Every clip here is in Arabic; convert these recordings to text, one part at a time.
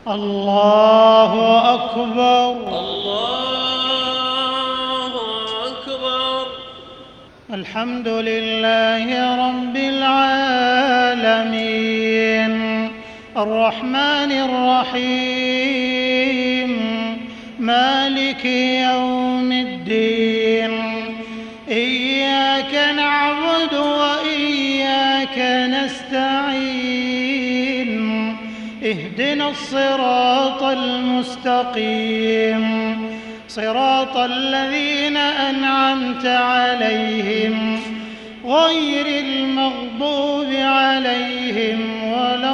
الله أكبر. الله أكبر. الحمد لله رب العالمين الرحمن الرحيم مالك يوم الدين إياك نعبد وإياك نستعين اهدنا الصراط المستقيم صراط الذين أنعمت عليهم غير المغضوب عليهم ولا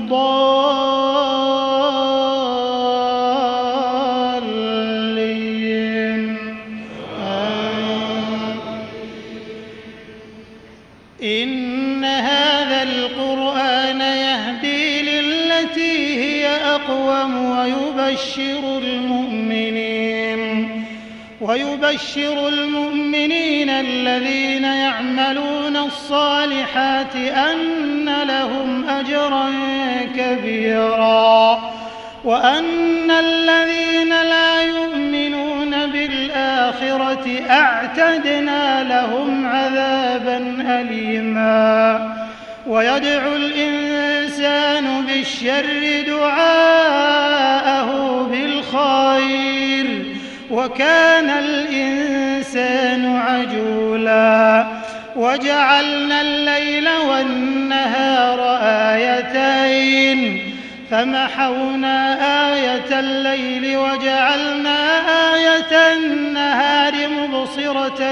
الضالين. إن هذا القرآن يهدي للتي هي أقوم ويبشر المؤمنين الذين يعملون الصالحات أن لهم أجرا كبيرا وأن الذين لا يؤمنون بالآخرة أعتدنا لهم عذابا أليما. ويدعو الإنسان بالشر دعاءه بالخير وكان الإنسان عجولا. وجعلنا الليل والنهار آيتين فمحونا آية الليل وجعلنا آية النهار مبصرة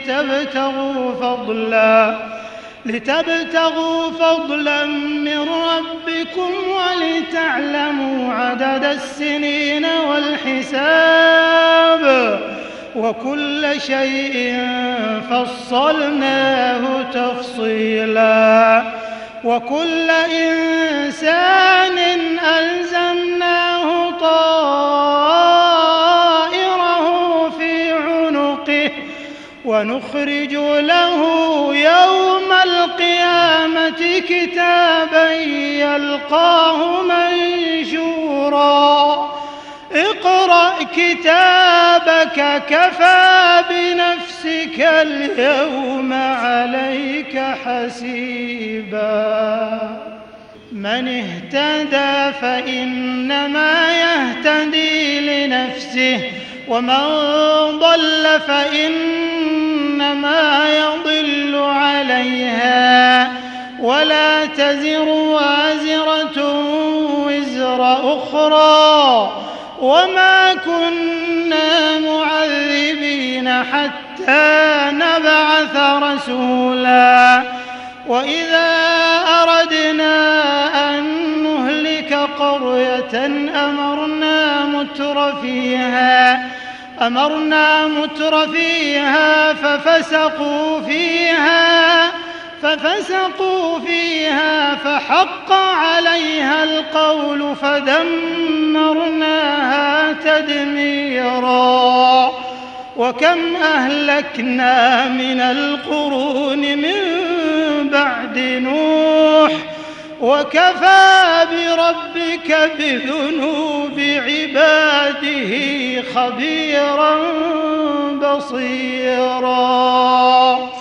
لتبتغوا فضلا من ربكم ولتعلموا عدد السنين والحساب وكل شيء فصلناه تفصيلا. وكل إنسان ألزمناه طائره في عنقه ونخرج له يوم القيامة كتابا يلقاه منشورا. اقرأ كتابك كفى بنفسك اليوم عليك حسيبا. من اهتدى فإنما يهتدي لنفسه ومن ضل فإنما يضل عليها ولا تزر وازرة وزر أخرى وما كنا معذبين حتى نبعث رسولا. وإذا أردنا أن نهلك قرية أمرنا متر فيها ففسقوا فيها فحق عليها القول فدمرناها تدميرا. وكم أهلكنا من القرون من بعد نوح وكفى بربك بذنوب عباده خبيرا بصيرا.